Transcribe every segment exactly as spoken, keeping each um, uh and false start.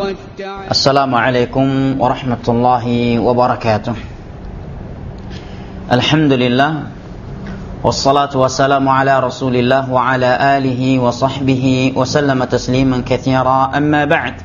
Assalamualaikum warahmatullahi wabarakatuh. Alhamdulillah, wassalatu wassalamu ala rasulillah wa ala alihi wa sahbihi wa sallama tasliman katsira, amma ba'd.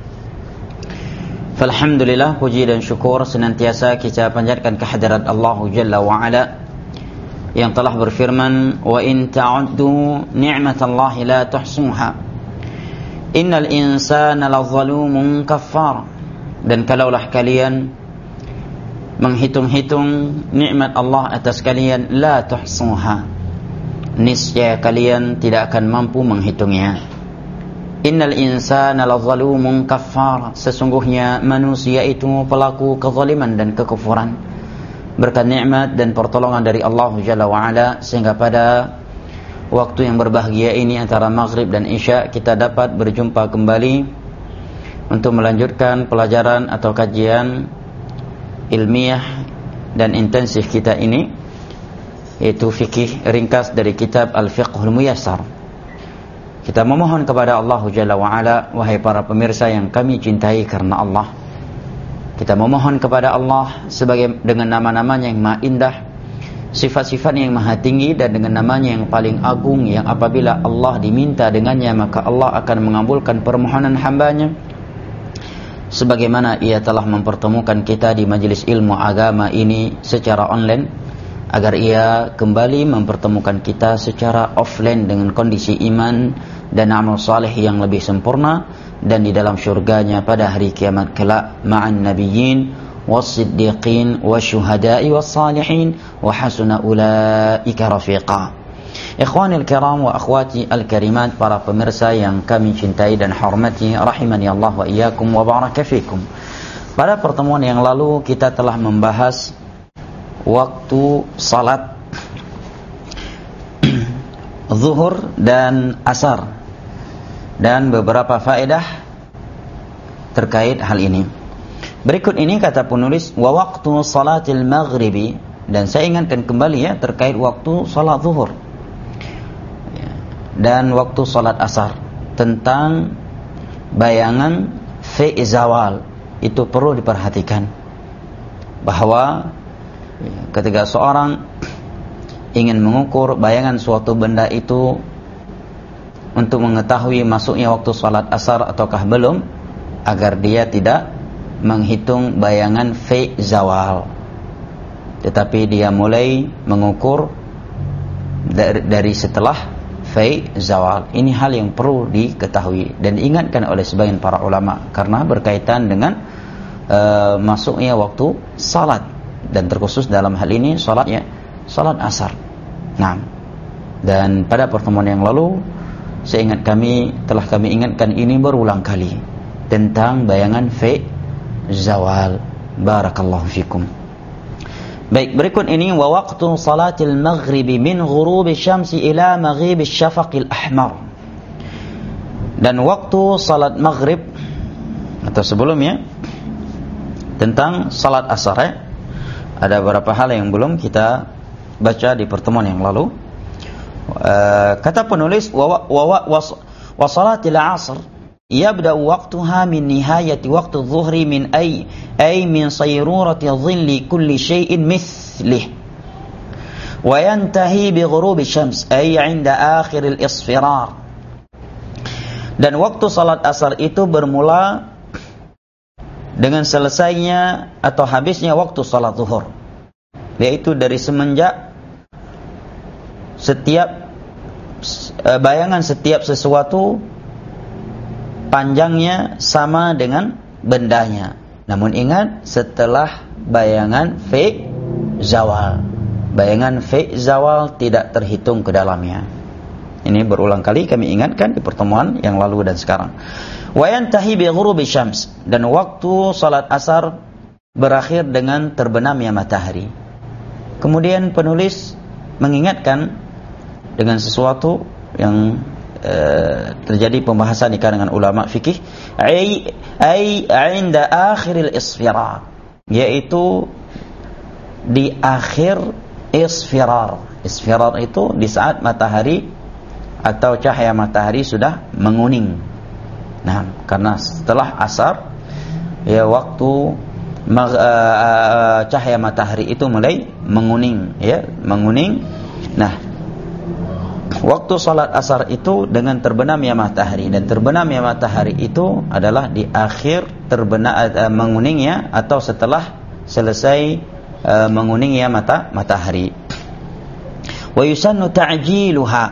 Falhamdulillah, puji dan syukur senantiasa kita panjatkan kehadirat Allah Jalla wa Ala yang telah berfirman, wa in ta'uddu ni'matallahi la tuhsuha innal insana lazalumun kaffar. Dan kalaulah kalian menghitung-hitung nikmat Allah atas kalian, la tuhsuha, niscaya kalian tidak akan mampu menghitungnya. Innal insana lazalumun kaffar, sesungguhnya manusia itu pelaku kezaliman dan kekufuran. Berkat nikmat dan pertolongan dari Allah Jalla wa Ala, sehingga pada waktu yang berbahagia ini antara maghrib dan isya kita dapat berjumpa kembali untuk melanjutkan pelajaran atau kajian ilmiah dan intensif kita ini, yaitu fikih ringkas dari kitab Al-Fiqhul Muyassar. Kita memohon kepada Allah Jalla wa Ala, wahai para pemirsa yang kami cintai karena Allah, kita memohon kepada Allah sebagai dengan nama-namanya yang maha indah, sifat-sifatnya yang maha tinggi, dan dengan namanya yang paling agung, yang apabila Allah diminta dengannya maka Allah akan mengabulkan permohonan hambanya, sebagaimana ia telah mempertemukan kita di majelis ilmu agama ini secara online, agar ia kembali mempertemukan kita secara offline dengan kondisi iman dan amal saleh yang lebih sempurna, dan di dalam syurganya pada hari kiamat kelak ma'an nabiyyin was-siddiqin wasyuhada'i was-salihin wa hasuna ulaika rafiqa. Ikhwanil kiram wa akhwati al-karimat, para pemirsa yang kami cintai dan hormati, rahimani Allah wa iyyakum wa baraka fikum. Pada pertemuan yang lalu kita telah membahas waktu salat zuhur dan asar dan beberapa faedah terkait hal ini. Berikut ini kata penulis, wa waqtu salatil maghribi, dan saya ingatkan kembali ya terkait waktu salat zuhur dan waktu salat asar, tentang bayangan fi zawal. Itu perlu diperhatikan bahwa ketika seorang ingin mengukur bayangan suatu benda itu untuk mengetahui masuknya waktu salat asar ataukah belum, agar dia tidak menghitung bayangan fi zawal, tetapi dia mulai mengukur dari, dari setelah fi zawal. Ini hal yang perlu diketahui dan diingatkan oleh sebagian para ulama, karena berkaitan dengan uh, masuknya waktu salat, dan terkhusus dalam hal ini salatnya salat asar. Nah, dan pada pertemuan yang lalu saya ingat kami telah kami ingatkan ini berulang kali tentang bayangan fi zawal. Barakallahu fikum. Baik, berikut ini wa waqtu salatil maghribi min ghurubi syamsi ila maghibi syafaqil ahmar. Dan waktu salat maghrib atau sebelumnya tentang salat asar ya. Ada beberapa hal yang belum kita baca di pertemuan yang lalu. Uh, kata penulis wa wa wa salatil asr yabda'u waqtuha min nihayati waqti adh-dhuhri min ay ay min sayrurati dhilli kulli shay'in mithlih wa yantahi bi ghurubi syams ay 'inda akhir al-isfirar. Dan waktu salat asar itu bermula dengan selesainya atau habisnya waktu salat zuhur, yaitu dari semenjak setiap bayangan setiap sesuatu panjangnya sama dengan bendanya. Namun ingat, setelah bayangan fi zawal. Bayangan fi zawal tidak terhitung ke dalamnya. Ini berulang kali kami ingatkan di pertemuan yang lalu dan sekarang. Wa yantahi bi ghurubi syams, dan waktu salat asar berakhir dengan terbenamnya matahari. Kemudian penulis mengingatkan dengan sesuatu yang terjadi pembahasan di kalangan ulama fikih, ai ai 'inda akhiril isfirar, yaitu di akhir isfirar. Isfirar itu di saat matahari atau cahaya matahari sudah menguning. Nah, karena setelah asar ya waktu mag, uh, cahaya matahari itu mulai menguning ya, menguning. Nah, waktu salat asar itu dengan terbenamnya matahari, dan terbenamnya matahari itu adalah di akhir terbenam uh, menguningnya atau setelah selesai uh, menguningnya mata matahari. Wa yusannu ta'jiluha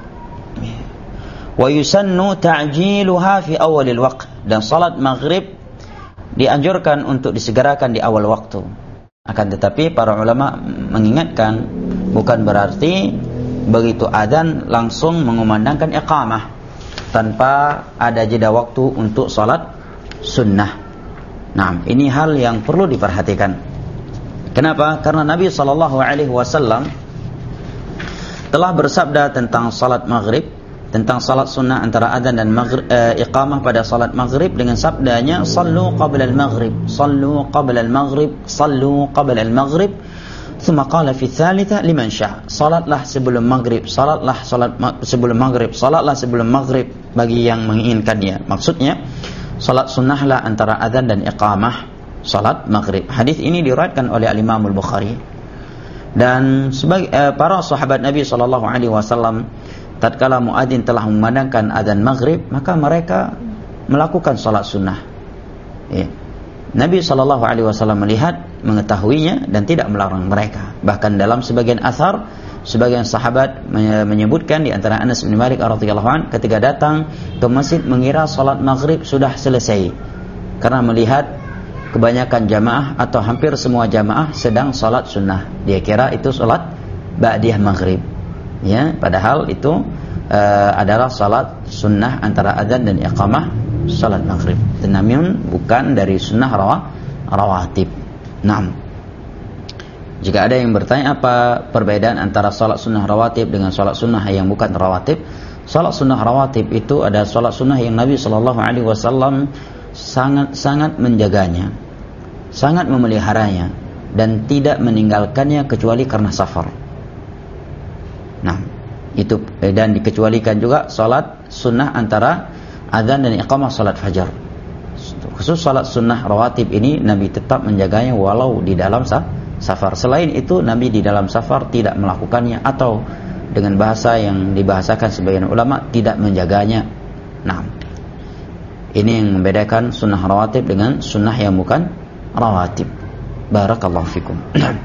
wa yusannu ta'jiluha fi awalil waqt, dan salat maghrib dianjurkan untuk disegerakan di awal waktu. Akan tetapi para ulama mengingatkan, bukan berarti begitu adzan langsung mengumandangkan iqamah tanpa ada jeda waktu untuk salat sunnah. Nah, ini hal yang perlu diperhatikan. Kenapa? Karena Nabi sallallahu alaihi wasallam telah bersabda tentang salat maghrib, tentang salat sunnah antara adzan dan maghrib, eh, iqamah pada salat maghrib dengan sabdanya sallu qabla al-maghrib, sallu qabla al-maghrib, sallu qabla al-maghrib. Thumma qala fi tsalitsa liman syaa, salatlah sebelum maghrib, salatlah salat ma- sebelum maghrib, salatlah sebelum maghrib bagi yang menginginkannya. Maksudnya salat sunnahlah antara adzan dan iqamah salat maghrib. Hadis ini diriwayatkan oleh Al-Imam Al-Bukhari. Dan sebagai eh, para sahabat Nabi sallallahu alaihi wasallam, tatkala muadzin telah memandangkan adzan maghrib, maka mereka melakukan salat sunnah. Ya. Nabi sallallahu alaihi wasallam melihat, mengetahuinya dan tidak melarang mereka. Bahkan dalam sebagian athar, sebagian sahabat menyebutkan, di antara Anas bin Malik radhiyallahu anhu, ketika datang ke masjid mengira salat maghrib sudah selesai, karena melihat kebanyakan jamaah atau hampir semua jamaah sedang salat sunnah. Dia kira itu salat ba'diyah maghrib. Ya, padahal itu uh, adalah salat sunnah antara adzan dan iqamah salat maghrib. Namun bukan dari sunnah rawa, rawatib. Naam. Jika ada yang bertanya apa perbedaan antara salat sunnah rawatib dengan salat sunnah yang bukan rawatib, salat sunnah rawatib itu adalah salat sunnah yang Nabi sallallahu alaihi wasallam sangat-sangat menjaganya, sangat memeliharanya, dan tidak meninggalkannya kecuali karena safar. Nah, itu dan dikecualikan juga salat sunnah antara adzan dan iqamah salat fajar. Khusus salat sunnah rawatib ini Nabi tetap menjaganya walau di dalam safar. Selain itu Nabi di dalam safar tidak melakukannya, atau dengan bahasa yang dibahasakan sebagian ulama, tidak menjaganya. Nah, ini yang membedakan sunnah rawatib dengan sunnah yang bukan rawatib. Barakallahu fikum.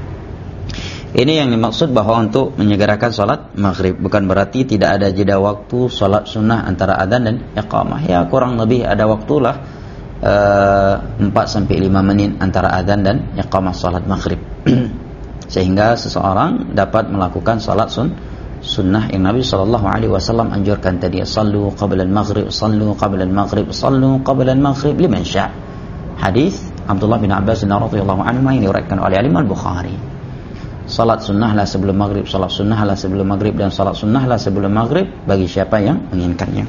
Ini yang dimaksud bahwa untuk menyegerakan salat maghrib, bukan berarti tidak ada jeda waktu salat sunnah antara adzan dan iqamah. Ya, kurang lebih ada waktulah uh, empat sampai lima menit antara adzan dan iqamah salat maghrib. Sehingga seseorang dapat melakukan salat sun, sunnah yang Nabi sallallahu alaihi wasallam anjurkan tadi, sallu qabla al-maghrib, sallu qabla al-maghrib, sallu qabla al-maghrib liman syaa. Hadis Abdullah bin Abbas radhiyallahu anhu yang diriwayatkan oleh Imam Bukhari. Salat sunnahlah sebelum maghrib, salat sunnahlah sebelum maghrib, dan salat sunnahlah sebelum maghrib bagi siapa yang menginginkannya.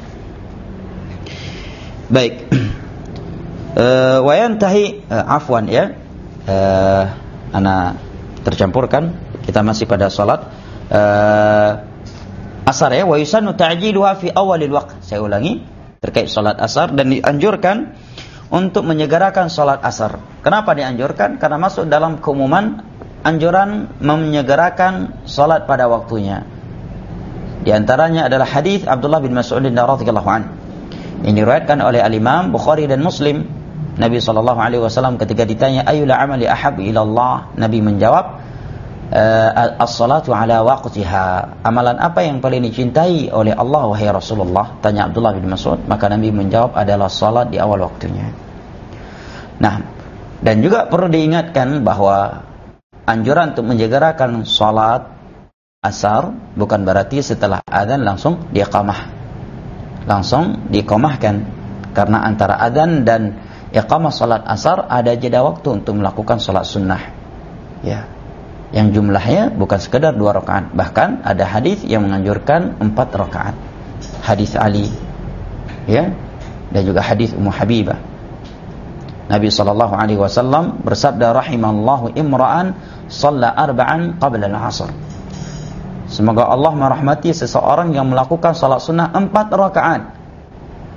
Baik. Uh, wa yantahi uh, afwan ya. Uh, ana tercampurkan. Kita masih pada salat uh, asar ya. Wa yusannu ta'jiluha fi awalil waqt. Saya ulangi terkait salat asar, dan dianjurkan untuk menyegerakan salat asar. Kenapa dianjurkan? Karena masuk dalam keumuman anjuran menyegerakan salat pada waktunya. Di antaranya adalah hadis Abdullah bin Mas'ud radhiyallahu anhu yang diriwayatkan oleh Al-Imam Bukhari dan Muslim. Nabi sallallahu alaihi wasallam ketika ditanya ayyul amali ahab ila Allah, Nabi menjawab as-salatu ala waqtiha. Amalan apa yang paling dicintai oleh Allah wahai Rasulullah? Tanya Abdullah bin Mas'ud. Maka Nabi menjawab adalah salat di awal waktunya. Nah, dan juga perlu diingatkan bahwa anjuran untuk menjegerakan salat asar bukan berarti setelah adzan langsung diiqamah, langsung diiqamahkan, karena antara adzan dan iqamah salat asar ada jeda waktu untuk melakukan salat sunnah. Ya, yang jumlahnya bukan sekedar dua rakaat, bahkan ada hadis yang menganjurkan empat rakaat. Hadis Ali, ya, dan juga hadis Ummu Habibah. Nabi sallallahu alaihi wasallam bersabda, rahimallahu imra'an shalla arba'an qabla al-'asr. Semoga Allah merahmati seseorang yang melakukan salat sunnah empat rakaat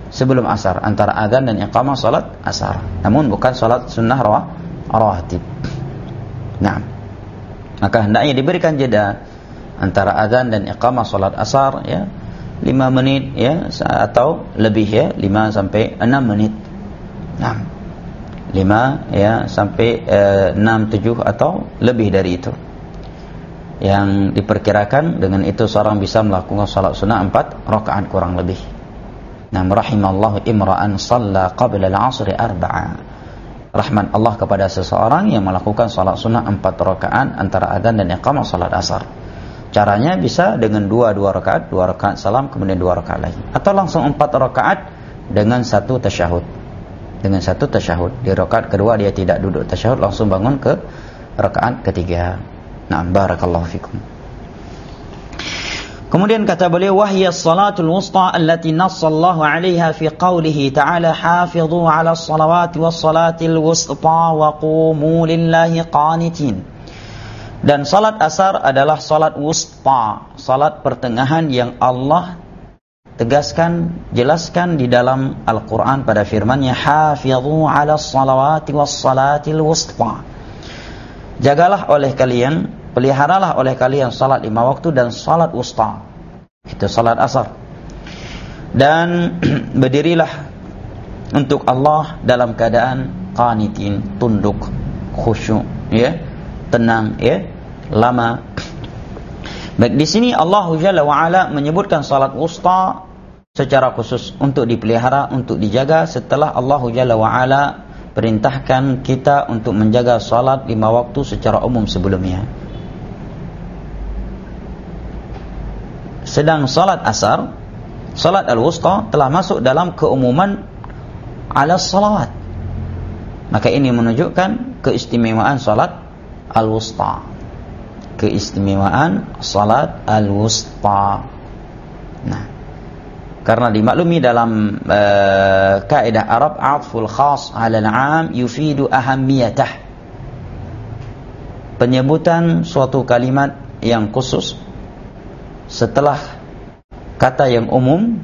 sebelum asar, antara adzan dan iqamah salat asar. Namun bukan salat sunnah rawatib. Nah, maka hendaknya diberikan jeda antara adzan dan iqamah salat asar, ya, lima menit, ya, atau lebih, ya, lima sampai enam menit. Nah, lima, ya, sampai enam, tujuh atau lebih dari itu. Yang diperkirakan dengan itu seorang bisa melakukan salat sunnah empat rakaat kurang lebih. Nah, rahimallahu imra'an shalla qabla al-'asri arba'a. Rahmat Allah kepada seseorang yang melakukan salat sunnah empat rakaat antara adzan dan iqamah salat asar. Caranya bisa dengan dua dua rakaat, dua rakaat salam kemudian dua rakaat lagi, atau langsung empat rakaat dengan satu tasyahud. Dengan satu tasyahud. Di rakaat kedua dia tidak duduk tasyahud, langsung bangun ke rakaat ketiga. Nah, barakallahu fikum. Kemudian kata beliau, wahya salatul wusta allati nassallahu 'alaiha fi qawlihi ta'ala hafizu 'ala as-salawati was-salatil wusta wa qumu lillahi qanitin. Dan salat asar adalah salat wusta, salat pertengahan yang Allah tegaskan, jelaskan di dalam Al-Qur'an pada firman-Nya hafizu 'ala as-salawati was-salatil wusta. Jagalah oleh kalian, peliharalah oleh kalian salat lima waktu dan salat wusta, itu salat asar. Dan berdirilah untuk Allah dalam keadaan qanitin, tunduk, khusyuk, ya, tenang, ya, lama. Baik, di sini Allah Jalla wa Ala menyebutkan salat wusta secara khusus untuk dipelihara, untuk dijaga, setelah Allah Jalla wa Ala perintahkan kita untuk menjaga salat lima waktu secara umum sebelumnya. Sedang salat asar, salat al-wusta telah masuk dalam keumuman ala salawat. Maka ini menunjukkan keistimewaan salat al-wusta. Keistimewaan salat al-wusta. Nah, karena dimaklumi dalam uh, kaidah Arab, atful khas 'ala al-'am yufidu ahammiyatah. Penyebutan suatu kalimat yang khusus setelah kata yang umum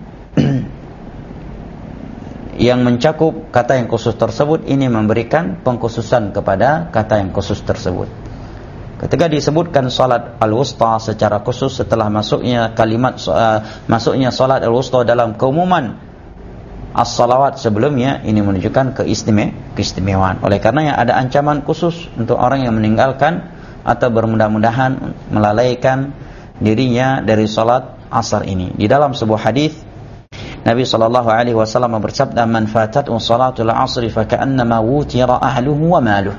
yang mencakup kata yang khusus tersebut, ini memberikan pengkhususan kepada kata yang khusus tersebut. Ketika disebutkan salat al-wusta secara khusus setelah masuknya kalimat uh, masuknya salat al-wusta dalam keumuman as-salawat sebelumnya, ini menunjukkan keistime- keistimewaan. Oleh karenanya ada ancaman khusus untuk orang yang meninggalkan atau bermudah-mudahan melalaikan dirinya dari salat asar ini. Di dalam sebuah hadis Nabi sallallahu alaihi wasallam bersabda, "Man fatathu salatul asri fa ka'annama wutira ahluhu wa maluhu."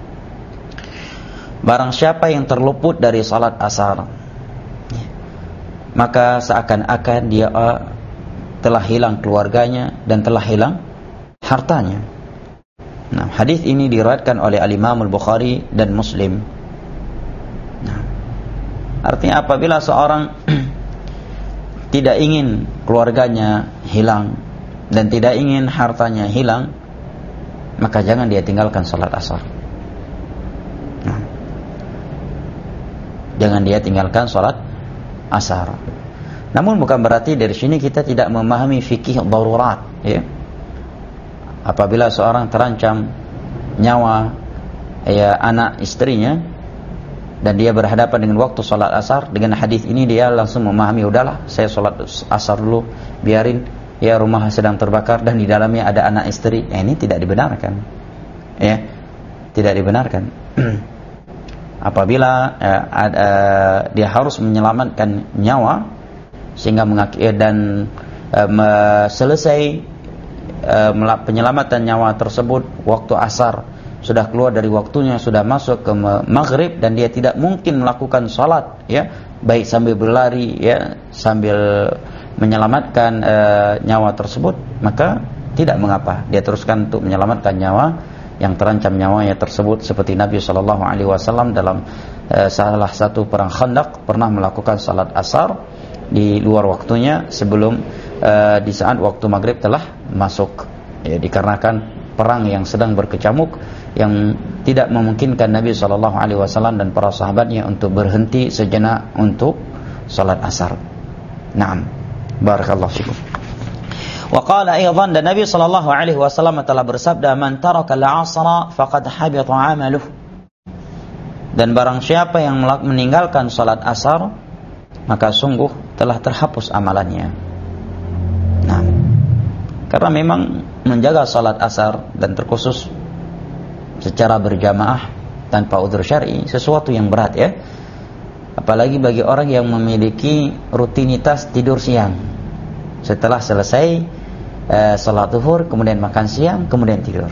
Barang siapa yang terluput dari salat asar, maka seakan-akan dia telah hilang keluarganya dan telah hilang hartanya. Nah, hadis ini diriwayatkan oleh Al-Imam Al-Bukhari dan Muslim. Nah, artinya apabila seorang tidak ingin keluarganya hilang dan tidak ingin hartanya hilang, maka jangan dia tinggalkan salat asar. Nah, jangan dia tinggalkan salat asar. Namun bukan berarti dari sini kita tidak memahami fikih darurat, ya. Apabila seorang terancam nyawa, ya, anak istrinya, dan dia berhadapan dengan waktu salat asar, dengan hadis ini dia langsung memahami, udahlah saya salat asar dulu, biarin, ya, rumah sedang terbakar dan di dalamnya ada anak istri. Eh, ini tidak dibenarkan, ya, tidak dibenarkan. Apabila eh, eh, dia harus menyelamatkan nyawa sehingga mengak- eh, dan eh, selesai eh, penyelamatan nyawa tersebut waktu asar sudah keluar dari waktunya, sudah masuk ke maghrib dan dia tidak mungkin melakukan salat, ya, baik sambil berlari, ya, sambil menyelamatkan eh, nyawa tersebut, maka tidak mengapa dia teruskan untuk menyelamatkan nyawa yang terancam nyawanya tersebut, seperti Nabi shallallahu alaihi wasallam dalam uh, salah satu perang Khandaq pernah melakukan salat asar di luar waktunya sebelum uh, di saat waktu maghrib telah masuk, ya, dikarenakan perang yang sedang berkecamuk yang tidak memungkinkan Nabi shallallahu alaihi wasallam dan para sahabatnya untuk berhenti sejenak untuk salat asar. Naam, barakallahu fikum. Wa qala aidan, dan Nabi sallallahu alaihi wasallam telah bersabda, man taraka al-'asra faqad habita 'amaluh. Dan barang siapa yang meninggalkan salat asar, maka sungguh telah terhapus amalannya. Nah, karena memang menjaga salat asar dan terkhusus secara berjamaah tanpa udzur syar'i sesuatu yang berat ya. Apalagi bagi orang yang memiliki rutinitas tidur siang. Setelah selesai eh, salat zuhur, kemudian makan siang, kemudian tidur.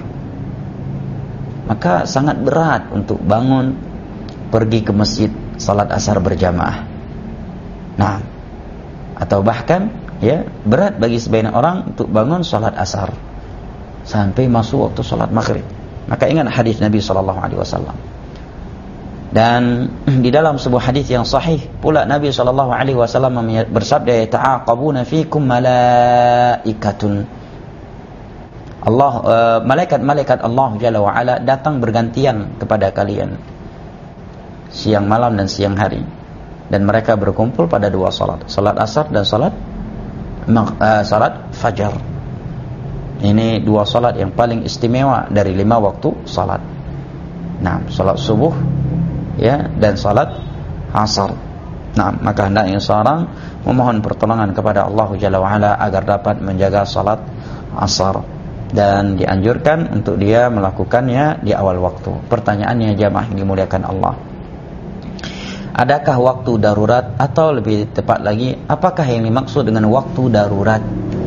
Maka sangat berat untuk bangun pergi ke masjid salat asar berjamaah. Nah, atau bahkan ya berat bagi sebagian orang untuk bangun salat asar sampai masuk waktu salat maghrib. Maka ingat hadis Nabi sallallahu alaihi wasallam. Dan di dalam sebuah hadis yang sahih pula Nabi sallallahu alaihi wasallam bersabda, ta'aqabuna fikum malaikatun. Allah uh, malaikat-malaikat Allah Jalla wa Ala datang bergantian kepada kalian siang malam dan siang hari, dan mereka berkumpul pada dua salat, salat asar dan salat uh, salat fajar. Ini dua salat yang paling istimewa dari lima waktu salat. Nah, salat subuh ya dan salat asar. Nah, maka hendaknya seorang memohon pertolongan kepada Allah Jalla wa Ala agar dapat menjaga salat asar, dan dianjurkan untuk dia melakukannya di awal waktu. Pertanyaannya jamaah yang dimuliakan Allah, adakah waktu darurat, atau lebih tepat lagi, apakah yang dimaksud dengan waktu darurat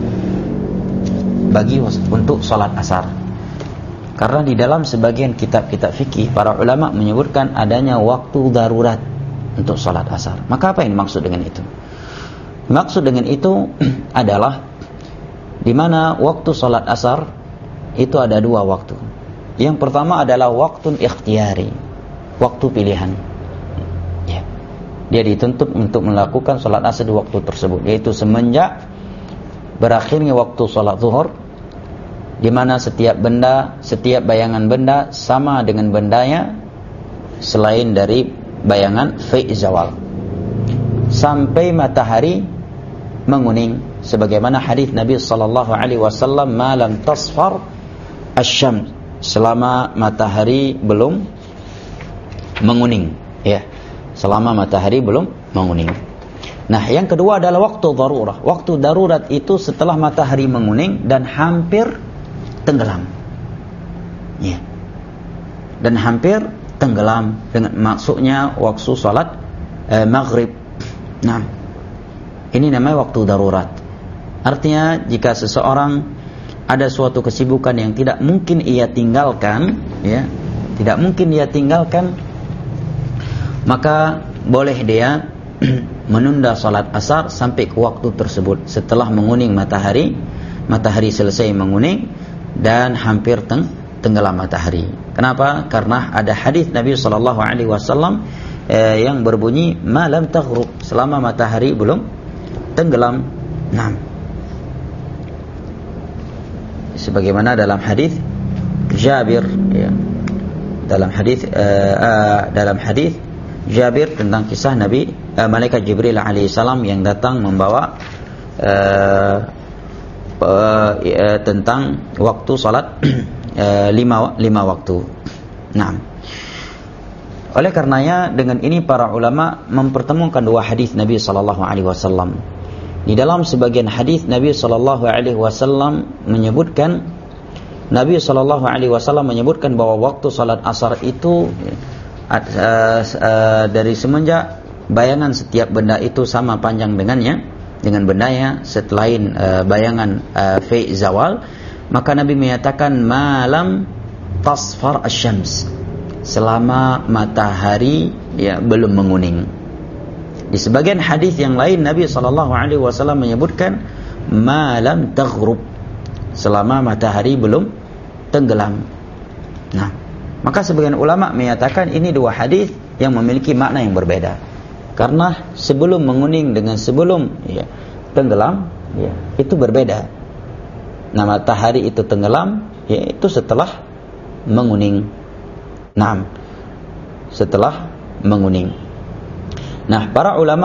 bagi untuk salat asar? Karena di dalam sebagian kitab-kitab fikih para ulama menyebutkan adanya waktu darurat untuk salat asar. Maka apa yang dimaksud dengan itu? Maksud dengan itu adalah di mana waktu salat asar itu ada dua waktu. Yang pertama adalah waktu ikhtiyari, waktu pilihan. Ya. Dia dituntut untuk melakukan salat asar di waktu tersebut, yaitu semenjak berakhirnya waktu salat zuhur, di mana setiap benda, setiap bayangan benda sama dengan bendanya selain dari bayangan fi zawal, sampai matahari menguning, sebagaimana hadis Nabi sallallahu alaihi wasallam, ma lam tasfar asy-syams, selama matahari belum menguning, ya, selama matahari belum menguning. Nah, yang kedua adalah waktu darurah. Waktu darurat itu setelah matahari menguning dan hampir tenggelam, ya, dan hampir tenggelam, dengan maksudnya waktu salat eh, maghrib. Nah, ini namanya waktu darurat. Artinya jika seseorang ada suatu kesibukan yang tidak mungkin ia tinggalkan, ya, tidak mungkin ia tinggalkan, maka boleh dia menunda salat asar sampai ke waktu tersebut setelah menguning matahari. Matahari selesai menguning dan hampir teng tenggelam matahari. Kenapa? Karena ada hadis Nabi sallallahu alaihi wasallam eh, yang berbunyi ma lam taghrub, selama matahari belum tenggelam. Nah, sebagaimana dalam hadis Jabir, ya, dalam hadis uh, uh, dalam hadis Jabir tentang kisah Nabi uh, malaikat Jibril alaihi salam yang datang membawa uh, uh, uh, tentang waktu salat uh, lima lima waktu. Nah, oleh karenanya dengan ini para ulama mempertemukan dua hadis Nabi sallallahu alaihi wasallam. Di dalam sebagian hadis Nabi sallallahu alaihi wasallam menyebutkan Nabi sallallahu alaihi wasallam menyebutkan bahwa waktu salat asar itu uh, uh, dari semenjak bayangan setiap benda itu sama panjang dengannya dengan bendanya selain uh, bayangan uh, fi zawal, maka Nabi menyatakan malam tasfar asy-syams, selama matahari ya belum menguning. Di sebagian hadis yang lain Nabi sallallahu alaihi wasallam menyebutkan malam taghrub, selama matahari belum tenggelam. Nah, maka sebagian ulama menyatakan ini dua hadis yang memiliki makna yang berbeda. Karena sebelum menguning dengan sebelum ya, tenggelam ya, itu berbeda. Nah, matahari itu tenggelam ya, itu setelah menguning. Nah, setelah menguning. Nah, para ulama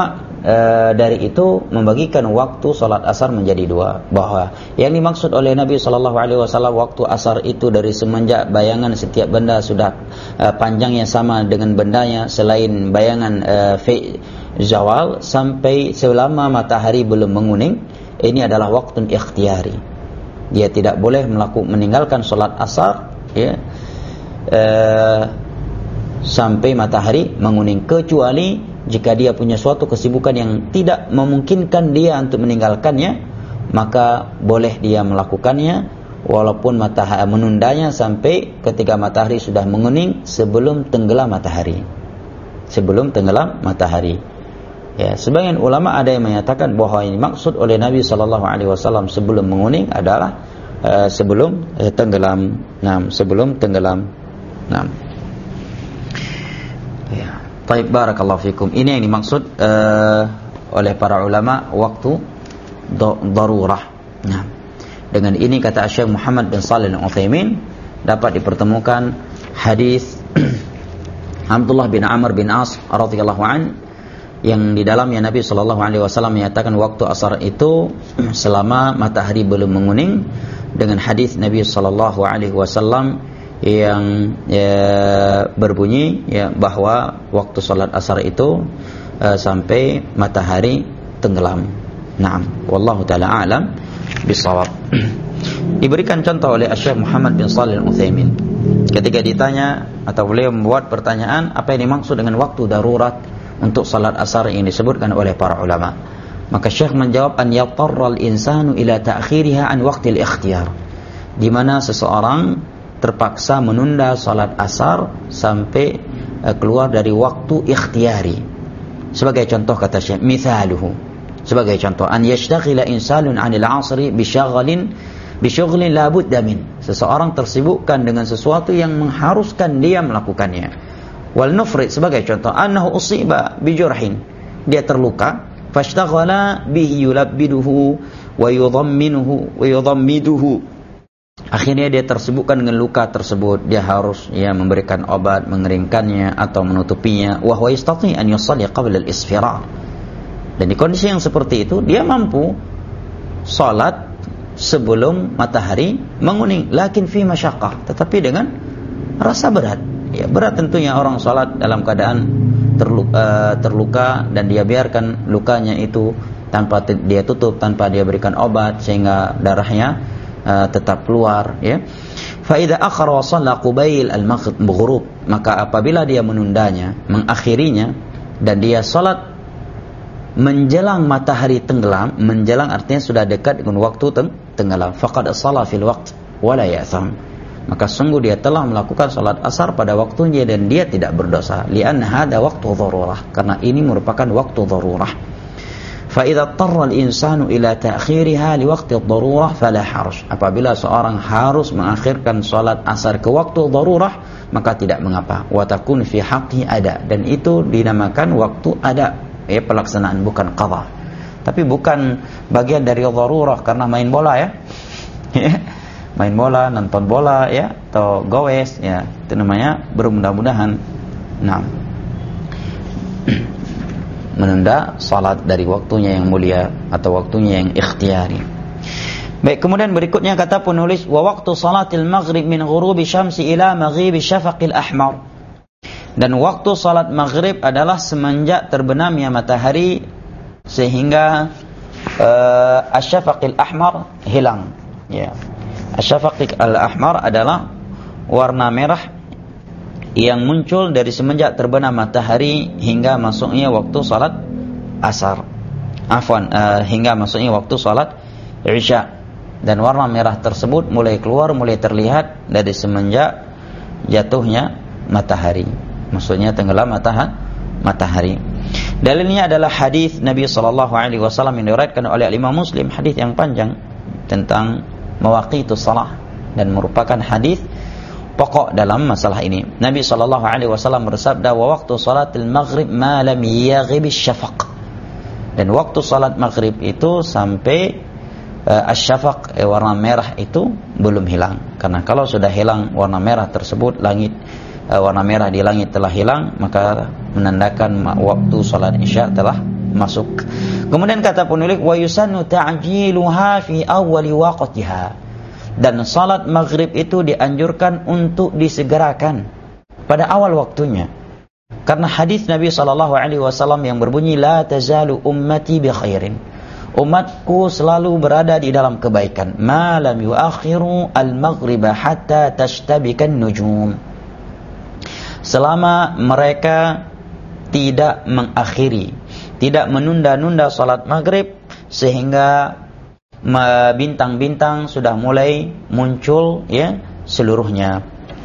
e, dari itu membagikan waktu salat asar menjadi dua, bahwa yang dimaksud oleh Nabi sallallahu alaihi wasallam waktu asar itu dari semenjak bayangan setiap benda sudah e, panjangnya sama dengan bendanya selain bayangan e, fi zawal sampai selama matahari belum menguning. Ini adalah waktu ikhtiyari. Dia tidak boleh melakukan meninggalkan salat asar ya e, sampai matahari menguning, kecuali jika dia punya suatu kesibukan yang tidak memungkinkan dia untuk meninggalkannya, maka boleh dia melakukannya walaupun matahari menundanya sampai ketika matahari sudah menguning sebelum tenggelam matahari. Sebelum tenggelam matahari. Ya, sebagian ulama ada yang menyatakan bahwa ini maksud oleh Nabi sallallahu alaihi wasallam sebelum menguning adalah uh, sebelum uh, tenggelam. Nah, sebelum tenggelam. Nah. Ya. Baik, barakallahu fikum. Ini yang dimaksud uh, oleh para ulama waktu darurah. Nah, dengan ini kata Syekh Muhammad bin Shalih Al-Utsaimin dapat dipertemukan hadis Abdullah bin Amr bin As radhiyallahu an yang di dalamnya Nabi sallallahu alaihi wasallam menyatakan waktu asar itu selama matahari belum menguning, dengan hadis Nabi sallallahu alaihi wasallam yang ya, berbunyi ya, bahwa waktu salat asar itu uh, sampai matahari tenggelam. Naam, wallahu taala a'lam bishawab. Diberikan contoh oleh Syekh Muhammad bin Shalih Al-Utsaimin ketika ditanya atau beliau membuat pertanyaan apa yang dimaksud dengan waktu darurat untuk salat asar yang disebutkan oleh para ulama. Maka Syekh menjawab, an yatarra al-insanu ila ta'khiriha an waqtil ikhtiyar, di mana seseorang terpaksa menunda salat asar sampai uh, keluar dari waktu ikhtiyari. Sebagai contoh kata Syekh, mithaluhu, sebagai contoh, an yashtaghila insanun 'anil 'asri bi syaghalin bi syughlin la budda min, seseorang tersibukkan dengan sesuatu yang mengharuskan dia melakukannya. Wal nufrid, sebagai contoh, annahu usiba bi jurhin, dia terluka, fashtaghala bihi yulabbiduhu wa yudhamminuhu wa yudhammiduhu, akhirnya dia tersibukkan dengan luka tersebut, dia harus ya memberikan obat, mengeringkannya atau menutupinya. Wa huwa yastati an yusalli qabla al-isfirar, dan di kondisi yang seperti itu dia mampu salat sebelum matahari menguning, lakin fi masyaqqah, tetapi dengan rasa berat. Ya, berat tentunya orang salat dalam keadaan terluka, uh, terluka dan dia biarkan lukanya itu tanpa dia tutup, tanpa dia berikan obat sehingga darahnya uh, tetap keluar, ya. Fa idza akhara wa shalla qubail al-maghrib, maka apabila dia menundanya, mengakhirinya dan dia salat menjelang matahari tenggelam, menjelang artinya sudah dekat dengan waktu teng tenggelam, faqad shalla fil waqt wa la ya'tham, maka sungguh dia telah melakukan salat asar pada waktunya dan dia tidak berdosa. Li'an hada waktu darurah, karena ini merupakan waktu darurah. Fa idza tarra al-insanu ila ta'khiriha li waqti ad-darurah fala haraj, apabila seorang harus mengakhirkan salat asar ke waktu darurah maka tidak mengapa. Wa takun fi haqqi ada, dan itu dinamakan waktu ada, ya, pelaksanaan, bukan qadha. Tapi bukan bagian dari darurah karena main bola, ya. Main bola, nonton bola, ya, atau gowes, ya, itu namanya bermudah-mudahan nah menunda salat dari waktunya yang mulia atau waktunya yang ikhtiyari. Baik, kemudian berikutnya kata penulis, wa waqtu salatil maghrib min ghurubi syamsi ila maghibi syafaqil ahmar, dan waktu salat maghrib adalah semenjak terbenamnya matahari sehingga uh, asyafaqil ahmar hilang, ya. Asyafaq al-ahmar adalah warna merah yang muncul dari semenjak terbenam matahari hingga masuknya waktu salat asar. Afwan, uh, hingga masuknya waktu salat isya. Dan warna merah tersebut mulai keluar, mulai terlihat dari semenjak jatuhnya matahari. Maksudnya tenggelam matahari. matahari. Dalilnya adalah hadis Nabi sallallahu alaihi wasallam yang diriwayatkan oleh Imam Muslim, hadis yang panjang tentang mawaqitus salah, dan merupakan hadis pokok dalam masalah ini. Nabi sallallahu alaihi wasallam bersabda, wa waqtu salatil maghrib ma lam yaghib asy-syafaq, dan waktu salat maghrib itu sampai uh, asy-syafaq, eh, warna merah itu belum hilang. Karena kalau sudah hilang warna merah tersebut, langit uh, warna merah di langit telah hilang, maka menandakan waktu salat isya telah masuk. Kemudian kata penulis wa yusannu ta'jiluha fi awwali waqtiha. Dan salat maghrib itu dianjurkan untuk disegerakan pada awal waktunya. Karena hadis Nabi sallallahu alaihi wasallam yang berbunyi la tazalu ummati bi khairin. Umatku selalu berada di dalam kebaikan. Ma lam yuakhiru al-maghriba hatta tashtabikan nujum. Selama mereka tidak mengakhiri, tidak menunda-nunda salat maghrib sehingga bintang-bintang sudah mulai muncul ya seluruhnya.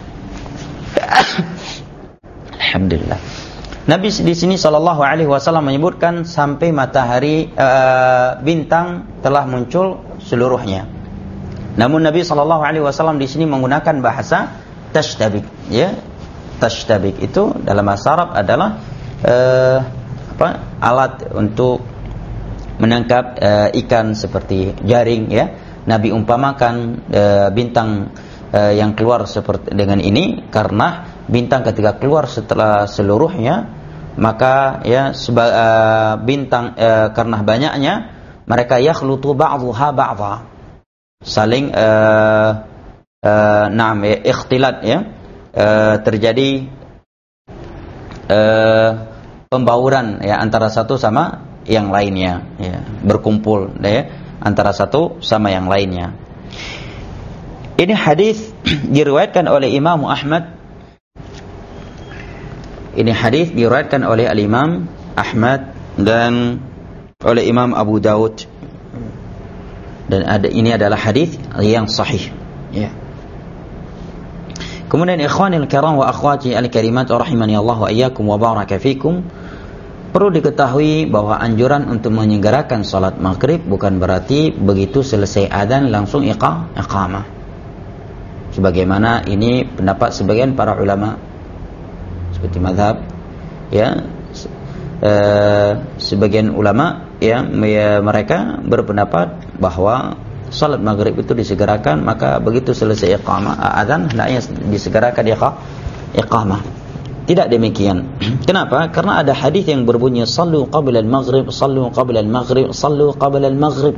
Alhamdulillah. Nabi di sini sallallahu alaihi wasallam menyebutkan sampai matahari uh, bintang telah muncul seluruhnya. Namun Nabi sallallahu alaihi wasallam di sini menggunakan bahasa tashtabik, ya. Tashtabik itu dalam bahasa Arab adalah uh, apa? alat untuk menangkap uh, ikan seperti jaring, ya. Nabi umpamakan uh, bintang uh, yang keluar seperti dengan ini karena bintang ketika keluar setelah seluruhnya, maka ya seba, uh, bintang uh, karena banyaknya mereka yakhlutu ba'dhuha ba'dha, saling uh, uh, na'am ya, ikhtilat ya, uh, terjadi uh, pembauran ya antara satu sama yang lainnya, ya, berkumpul ya antara satu sama yang lainnya. Ini hadis diriwayatkan oleh Imam Ahmad. Ini hadis diriwayatkan oleh Al-Imam Ahmad dan oleh Imam Abu Daud. Dan ada, ini adalah hadis yang sahih. Ya. Kemudian ikhwanil kiram wa akhwati al-karimat rahimani Allah wa iyyakum wa baraka fikum. Perlu diketahui bahwa anjuran untuk menyegerakan salat maghrib bukan berarti begitu selesai adzan langsung iqa, iqamah. Sebagaimana ini pendapat sebagian para ulama seperti mazhab ya, e, sebagian ulama ya, mereka berpendapat bahwa salat maghrib itu disegerakan, maka begitu selesai iqamah adzan hendaknya disegerakan iqa, iqamah. Tidak demikian. Kenapa? Karena ada hadis yang berbunyi sallu qabla al-maghrib, sallu qabla al-maghrib, sallu qabla al-maghrib.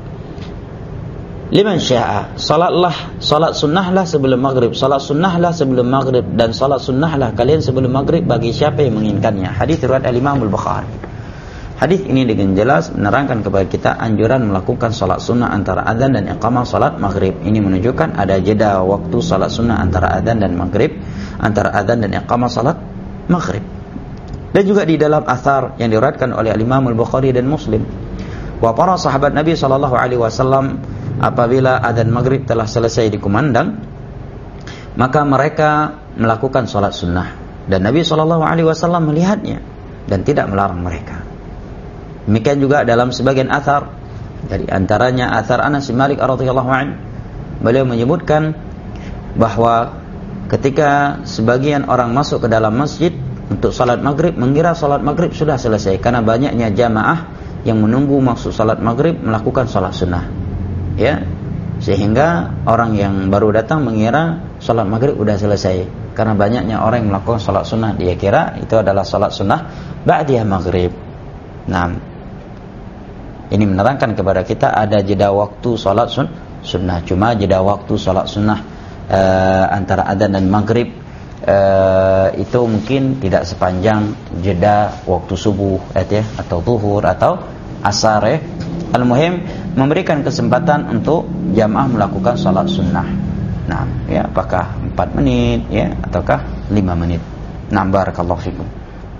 Liman syaa, salatlah, salat sunnahlah sebelum maghrib, salat sunnahlah sebelum maghrib, dan salat sunnahlah kalian sebelum maghrib bagi siapa yang menginginkannya. Hadis riwayat Al-Imam Al-Bukhari. Hadis ini dengan jelas menerangkan kepada kita anjuran melakukan salat sunnah antara adzan dan iqamah salat maghrib. Ini menunjukkan ada jeda waktu salat sunnah antara adzan dan maghrib, antara adzan dan iqamah salat maghrib. Dan juga di dalam athar yang diriwayatkan oleh Imam Al-Bukhari dan Muslim, bahwa para sahabat Nabi sallallahu alaihi wasallam apabila adzan maghrib telah selesai dikumandang, maka mereka melakukan salat sunnah, dan Nabi sallallahu alaihi wasallam melihatnya dan tidak melarang mereka. Demikian juga dalam sebagian athar, dari antaranya athar Anas bin Malik radhiyallahu anhu, beliau menyebutkan bahwa ketika sebagian orang masuk ke dalam masjid untuk salat maghrib, mengira salat maghrib sudah selesai karena banyaknya jamaah yang menunggu masuk salat maghrib melakukan salat sunnah, ya, sehingga orang yang baru datang mengira salat maghrib sudah selesai karena banyaknya orang yang melakukan salat sunnah, dia kira itu adalah salat sunnah ba'diyah maghrib. Nah, ini menerangkan kepada kita ada jeda waktu salat sun, sunnah. Cuma jeda waktu salat sunnah uh, antara adzan dan maghrib uh, itu mungkin tidak sepanjang jeda waktu subuh ya, atau zuhur atau asar ya. Al-muhim memberikan kesempatan untuk jamaah melakukan salat sunnah. Nah, ya, apakah empat menit ya ataukah lima menit. Nah, barakallahu fikum.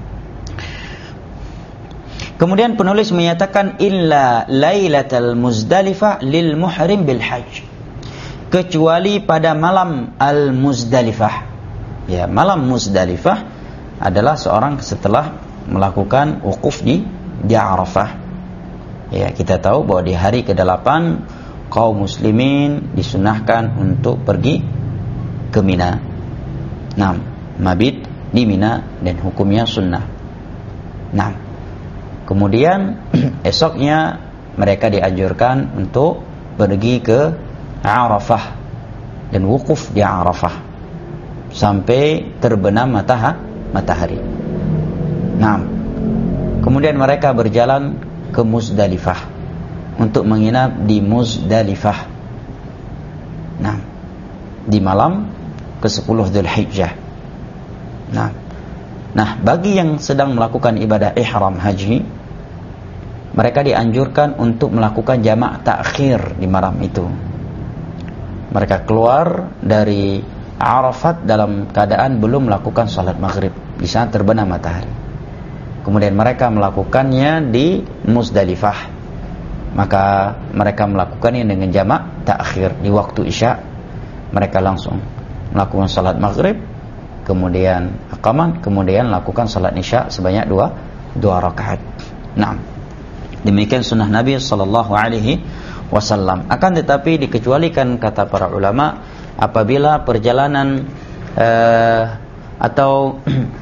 Kemudian penulis menyatakan illa lailatal Muzdalifah lil muhrim bil hajj, kecuali pada malam al Muzdalifah. Ya, malam Muzdalifah adalah seorang setelah melakukan wukuf di di Arafah. Ya, kita tahu bahwa di hari kedelapan kaum muslimin disunahkan untuk pergi ke Mina. Nah, mabit di Mina dan hukumnya sunnah. Nah, kemudian esoknya mereka dianjurkan untuk pergi ke Arafah dan wukuf di Arafah sampai terbenam matahari. Nah, Kemudian mereka berjalan ke Muzdalifah untuk menginap di Muzdalifah. Nah, di malam ke sepuluh Dzulhijjah. Nah, nah bagi yang sedang melakukan ibadah ihram haji, mereka dianjurkan untuk melakukan jamak takhir di malam itu. Mereka keluar dari Arafat dalam keadaan belum melakukan salat maghrib di saat terbenam matahari. Kemudian mereka melakukannya di Muzdalifah. Maka mereka melakukannya dengan jamak takhir di waktu Isya. Mereka langsung melakukan salat maghrib, kemudian aqaman, kemudian lakukan salat Isya sebanyak dua dua rakaat. Nah, demikian sunnah Nabi sallallahu alaihi wasallam. Akan tetapi dikecualikan kata para ulama apabila perjalanan uh, atau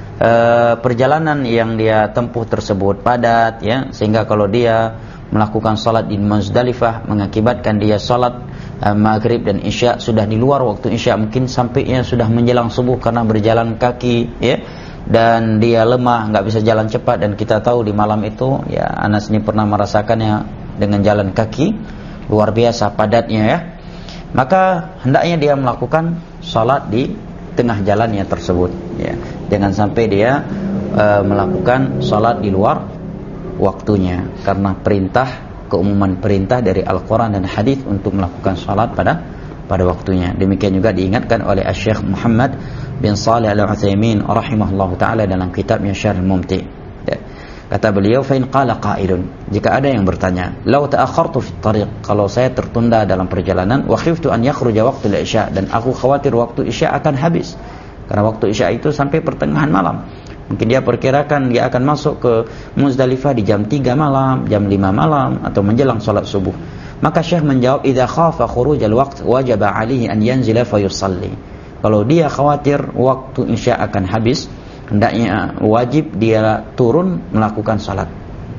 uh, perjalanan yang dia tempuh tersebut padat, ya, sehingga kalau dia melakukan salat di Muzdalifah mengakibatkan dia salat uh, maghrib dan isya sudah di luar waktu isya, mungkin sampainya sudah menjelang subuh karena berjalan kaki, ya, dan dia lemah, nggak bisa jalan cepat, dan kita tahu di malam itu, ya, Anas ini pernah merasakannya dengan jalan kaki luar biasa padatnya, ya. Maka hendaknya dia melakukan salat di tengah jalannya tersebut, ya. Jangan sampai dia uh, melakukan salat di luar waktunya, karena perintah, keumuman perintah dari Al-Quran dan hadis untuk melakukan salat pada pada waktunya. Demikian juga diingatkan oleh Syekh Muhammad bin Shalih Al-Utsaimin rahimahullahu taala dalam kitabnya Syarh Mumti'. Ya. Kata beliau, fa in qala qailun, jika ada yang bertanya, law ta'akhartu fi tariq, kalau saya tertunda dalam perjalanan, wa khiftu an yakhruja waqtul isya, dan aku khawatir waktu isya akan habis, karena waktu isya itu sampai pertengahan malam. Mungkin dia perkirakan dia akan masuk ke Muzdalifah di jam tiga malam, jam lima malam, atau menjelang salat subuh. Maka Syekh menjawab, idza khafa khurujal waqt wajaba alaihi an yanzila fa yusalli. Kalau dia khawatir waktu isya akan habis, hendaknya wajib dia turun melakukan salat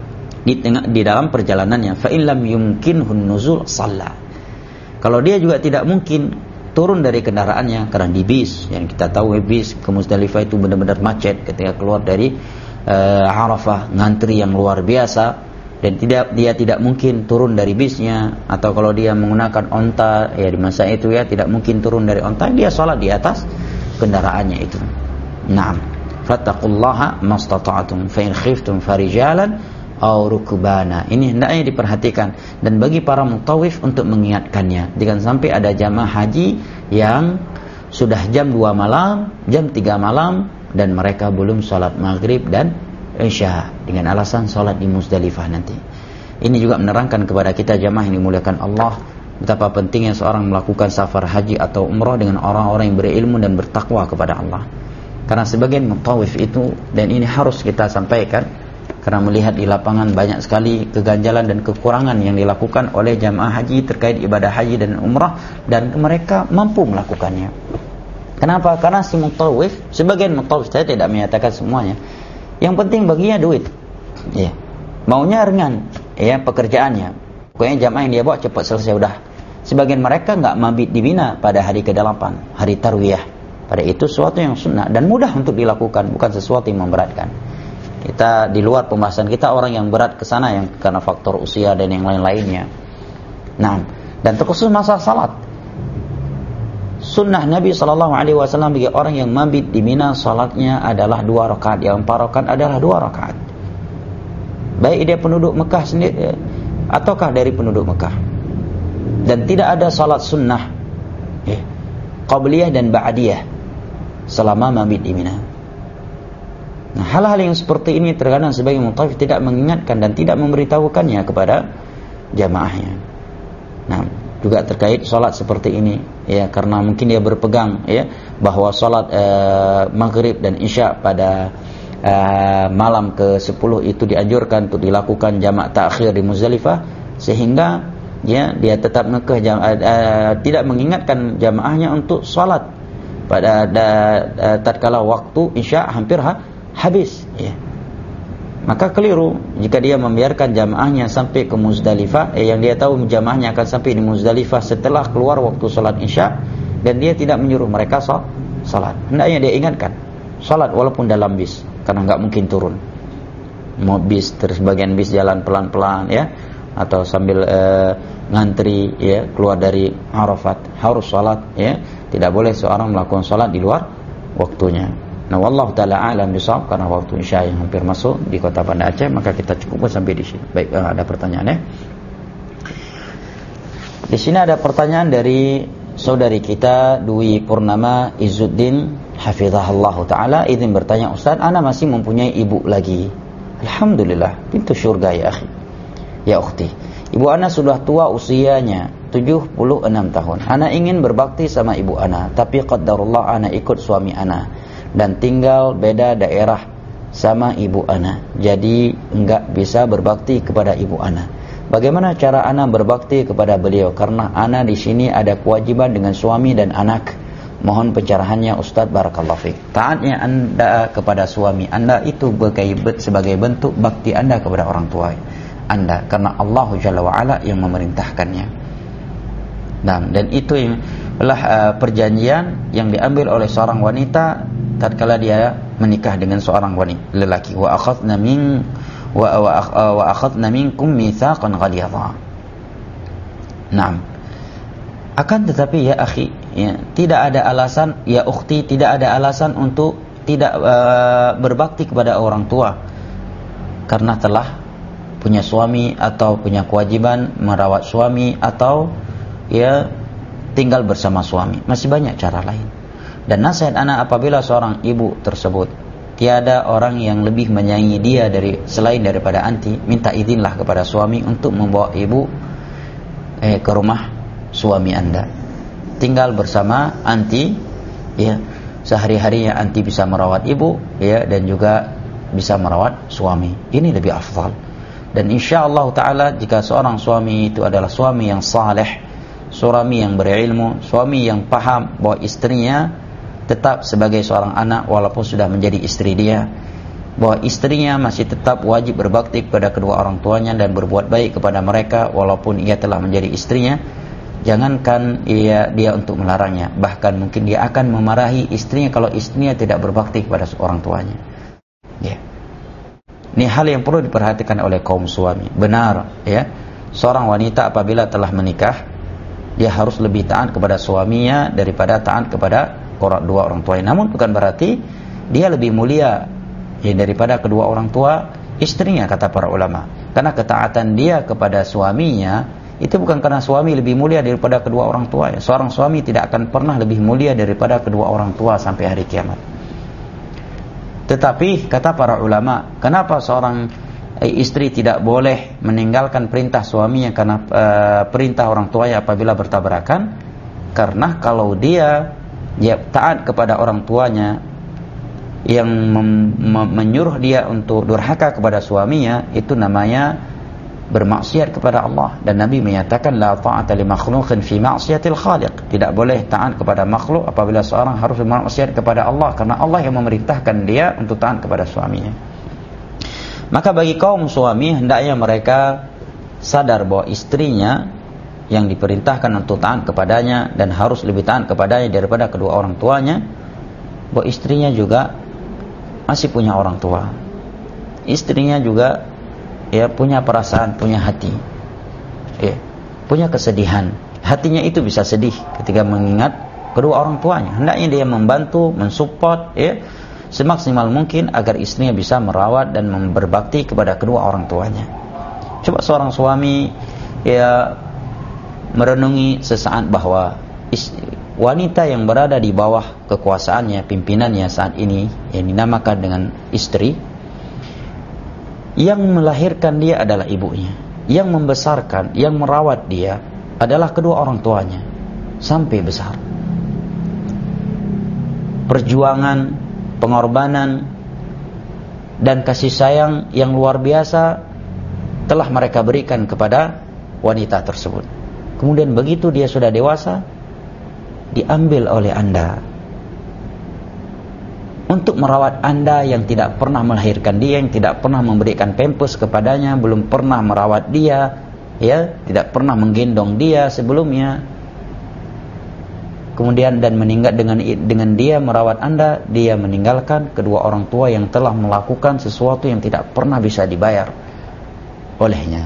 di tengah di dalam perjalanannya. Fa in lam yumkinhun nuzul shalla. Kalau dia juga tidak mungkin turun dari kendaraannya, karena di bis, yang kita tahu bis ke Muzdalifah itu benar-benar macet ketika keluar dari uh, Arafah, ngantri yang luar biasa, dan tidak dia tidak mungkin turun dari bisnya, atau kalau dia menggunakan onta, ya di masa itu ya tidak mungkin turun dari onta, dia salat di atas kendaraannya itu. Naam, fattaqullaha mastata'tum fa in khiftum farijalan aw rukbana. Ini hendaknya diperhatikan, dan bagi para mutawif untuk mengingatkannya, jangan sampai ada jamaah haji yang sudah jam dua malam, jam tiga malam, dan mereka belum salat maghrib dan isya dengan alasan salat di Muzdalifah nanti. Ini juga menerangkan kepada kita jamaah yang dimuliakan Allah betapa pentingnya seorang melakukan safar haji atau umrah dengan orang-orang yang berilmu dan bertakwa kepada Allah. Karena sebagian mutawif itu, dan ini harus kita sampaikan, karena melihat di lapangan banyak sekali keganjalan dan kekurangan yang dilakukan oleh jamaah haji terkait ibadah haji dan umrah, dan mereka mampu melakukannya. Kenapa? Karena si mutawif, sebagian mutawif, saya tidak menyatakan semuanya, yang penting baginya duit, ya, maunya ringan, ya, pekerjaannya, pokoknya jamaah yang dia bawa cepat selesai udah. Sebagian mereka nggak mabit di Mina pada hari kedelapan, hari tarwiyah. Pada itu sesuatu yang sunnah dan mudah untuk dilakukan, bukan sesuatu yang memberatkan. Kita di luar pembahasan kita orang yang berat ke sana yang karena faktor usia dan yang lain-lainnya. Nah, dan terkhusus masalah salat. Sunnah Nabi sallallahu alaihi wasallam bagi orang yang mabit di Mina, salatnya adalah dua rakaat, yang empat rakaat adalah dua rakaat. Baik dia penduduk Mekah sendiri ataukah dari penduduk Mekah. Dan tidak ada salat sunnah, ya, qabliyah dan ba'diyah selama mabit di Mina. Nah, hal-hal yang seperti ini terkadang sebagai mutawif tidak mengingatkan dan tidak memberitahukannya kepada jamaahnya. Nah, juga terkait salat seperti ini, ya, karena mungkin dia berpegang, ya, bahwa salat uh, maghrib dan isya pada uh, malam ke sepuluh itu dianjurkan untuk dilakukan jamak takhir di Muzdalifah, sehingga ya dia tetap ngekeh jam, uh, uh, tidak mengingatkan jamaahnya untuk salat pada uh, tatkala waktu isya hampir ha, habis, ya. Maka keliru jika dia membiarkan jamaahnya sampai ke Muzdalifah, eh, yang dia tahu jamaahnya akan sampai di Muzdalifah setelah keluar waktu salat isya, dan dia tidak menyuruh mereka salat. Hendaknya dia ingatkan salat walaupun dalam bis, karena nggak mungkin turun. mau bis terus bagian bis jalan pelan-pelan ya, atau sambil uh, ngantri ya keluar dari Arafat, harus salat ya. Tidak boleh seorang melakukan salat di luar waktunya. Nah, wallahu taala alam bisawab, karena waktu Isya yang hampir masuk di Kota Banda Aceh, maka kita cukupkan sampai di sini. Baik, uh, ada pertanyaan ya. Di sini ada pertanyaan dari saudari kita Dwi Purnama Izzuddin hafizahullah taala, izin bertanya, Ustaz, ana masih mempunyai ibu lagi. Alhamdulillah, pintu syurga ya akhi. Ya ukhti, ibu ana sudah tua usianya tujuh puluh enam tahun. Ana ingin berbakti sama ibu ana, tapi qadarullah ana ikut suami ana dan tinggal beda daerah sama ibu ana. Jadi enggak bisa berbakti kepada ibu ana. Bagaimana cara ana berbakti kepada beliau? Karena ana di sini ada kewajiban dengan suami dan anak. Mohon pencerahannya Ustaz, barakallahu fiik. Taatnya anda kepada suami anda itu sebagai bentuk bakti anda kepada orang tua anda, karena Allah Jalla wa Ala yang memerintahkannya. Nah, dan itu adalah uh, perjanjian yang diambil oleh seorang wanita tatkala dia menikah dengan seorang wanita lelaki. Wa akhadna min wa wa, wa akhadna minkum mitsaqan ghalidha. Naam. Akan tetapi ya akhi, ya, tidak ada alasan, ya ukhti, tidak ada alasan untuk tidak uh, berbakti kepada orang tua karena telah punya suami atau punya kewajiban merawat suami atau ya tinggal bersama suami. Masih banyak cara lain. Dan nasihat anak, apabila seorang ibu tersebut tiada orang yang lebih menyayangi dia dari selain daripada anti, minta izinlah kepada suami untuk membawa ibu eh, ke rumah suami anda, tinggal bersama anti ya, sehari-harinya anti bisa merawat ibu ya, dan juga bisa merawat suami. Ini lebih afdal. Dan insyaallah taala jika seorang suami itu adalah suami yang saleh, suami yang berilmu, suami yang paham bahwa istrinya tetap sebagai seorang anak walaupun sudah menjadi istri dia, bahwa istrinya masih tetap wajib berbakti kepada kedua orang tuanya dan berbuat baik kepada mereka walaupun ia telah menjadi istrinya, jangankan ia dia untuk melarangnya, bahkan mungkin dia akan memarahi istrinya kalau istrinya tidak berbakti kepada orang tuanya. Ya. Ini hal yang perlu diperhatikan oleh kaum suami. Benar, ya. Seorang wanita apabila telah menikah, dia harus lebih taat kepada suaminya daripada taat kepada orang dua orang tuanya. Namun bukan berarti dia lebih mulia ya, daripada kedua orang tua istrinya, kata para ulama. Karena ketaatan dia kepada suaminya itu bukan karena suami lebih mulia daripada kedua orang tua. Seorang suami tidak akan pernah lebih mulia daripada kedua orang tua sampai hari kiamat. Tetapi kata para ulama, kenapa seorang istri tidak boleh meninggalkan perintah suaminya karena uh, perintah orang tuanya apabila bertabrakan? Karena kalau dia dia taat kepada orang tuanya yang mem, mem, menyuruh dia untuk durhaka kepada suaminya, itu namanya bermaksiat kepada Allah. Dan Nabi menyatakan la ta'ata li makhluqin fi ma'siyatil khaliq. Tidak boleh taat kepada makhluk apabila seorang harus bermaksiat kepada Allah, karena Allah yang memerintahkan dia untuk taat kepada suaminya. Maka bagi kaum suami hendaknya mereka sadar bahwa istrinya yang diperintahkan untuk taat kepadanya dan harus lebih taat kepadanya daripada kedua orang tuanya, bahwa istrinya juga masih punya orang tua. Istrinya juga ya punya perasaan, punya hati, ya, punya kesedihan. Hatinya itu bisa sedih ketika mengingat kedua orang tuanya. Hendaknya dia membantu, mensupport ya, semaksimal mungkin agar istrinya bisa merawat dan berbakti kepada kedua orang tuanya. Coba seorang suami ya merenungi sesaat bahwa wanita yang berada di bawah kekuasaannya, pimpinannya saat ini, yang dinamakan dengan istri, yang melahirkan dia adalah ibunya, yang membesarkan, yang merawat dia adalah kedua orang tuanya sampai besar. Perjuangan, pengorbanan dan kasih sayang yang luar biasa telah mereka berikan kepada wanita tersebut. Kemudian begitu dia sudah dewasa, diambil oleh Anda untuk merawat Anda yang tidak pernah melahirkan dia, yang tidak pernah memberikan pampers kepadanya, belum pernah merawat dia, ya, tidak pernah menggendong dia sebelumnya. kemudian dan meninggal dengan dengan dia merawat Anda, dia meninggalkan kedua orang tua yang telah melakukan sesuatu yang tidak pernah bisa dibayar olehnya.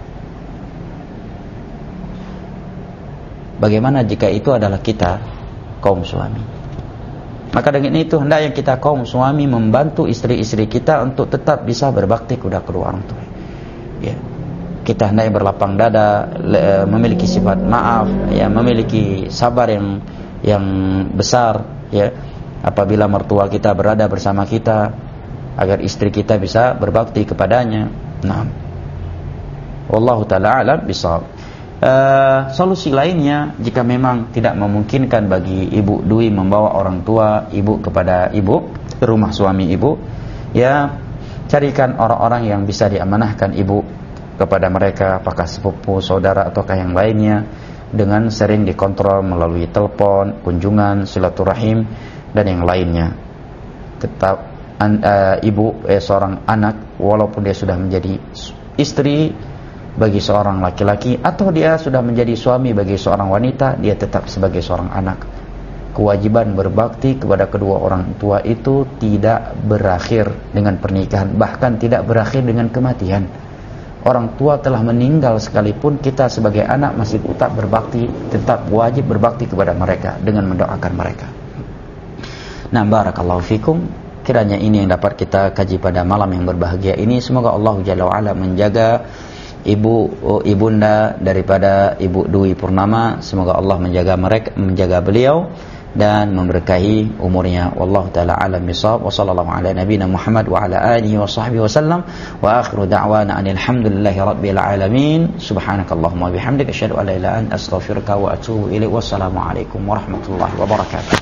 Bagaimana jika itu adalah kita, kaum suami? Maka dengan itu hendaknya kita kaum suami membantu istri-istri kita untuk tetap bisa berbakti kepada kedua orang tua. Ya. Kita hendaknya berlapang dada, memiliki sifat maaf, ya, memiliki sabar yang yang besar, ya, apabila mertua kita berada bersama kita, agar istri kita bisa berbakti kepadanya. Nah, wallahu taala alam bisawab. Uh, solusi lainnya, jika memang tidak memungkinkan bagi ibu Dwi membawa orang tua ibu kepada ibu ke rumah suami ibu, ya carikan orang-orang yang bisa diamanahkan ibu kepada mereka, apakah sepupu, saudara ataukah yang lainnya, dengan sering dikontrol melalui telepon, kunjungan, silaturahim dan yang lainnya. Tetap uh, ibu eh, seorang anak walaupun dia sudah menjadi istri bagi seorang laki-laki atau dia sudah menjadi suami bagi seorang wanita, dia tetap sebagai seorang anak. Kewajiban berbakti kepada kedua orang tua itu tidak berakhir dengan pernikahan, bahkan tidak berakhir dengan kematian. Orang tua telah meninggal sekalipun, kita sebagai anak masih tetap berbakti, tetap wajib berbakti kepada mereka dengan mendoakan mereka. Nah, barakallahu fikum. Kiranya ini yang dapat kita kaji pada malam yang berbahagia ini. Semoga Allah Jalla wa'ala menjaga ibu ibunda daripada Ibu Dwi Purnama. Semoga Allah menjaga mereka, menjaga beliau dan memberkahi umurnya. Wallahu taala alam bisawab. Wa sallallahu ala nabiyyina Muhammad wa ala alihi wa sahbihi wasallam. Wa akhiru da'wana anil hamdulillahi rabbil alamin. Subhanakallahumma wa bihamdika asyhadu an la ilaha illa anta astaghfiruka wa atubu ilaik. Wassalamu alaikum warahmatullahi wabarakatuh.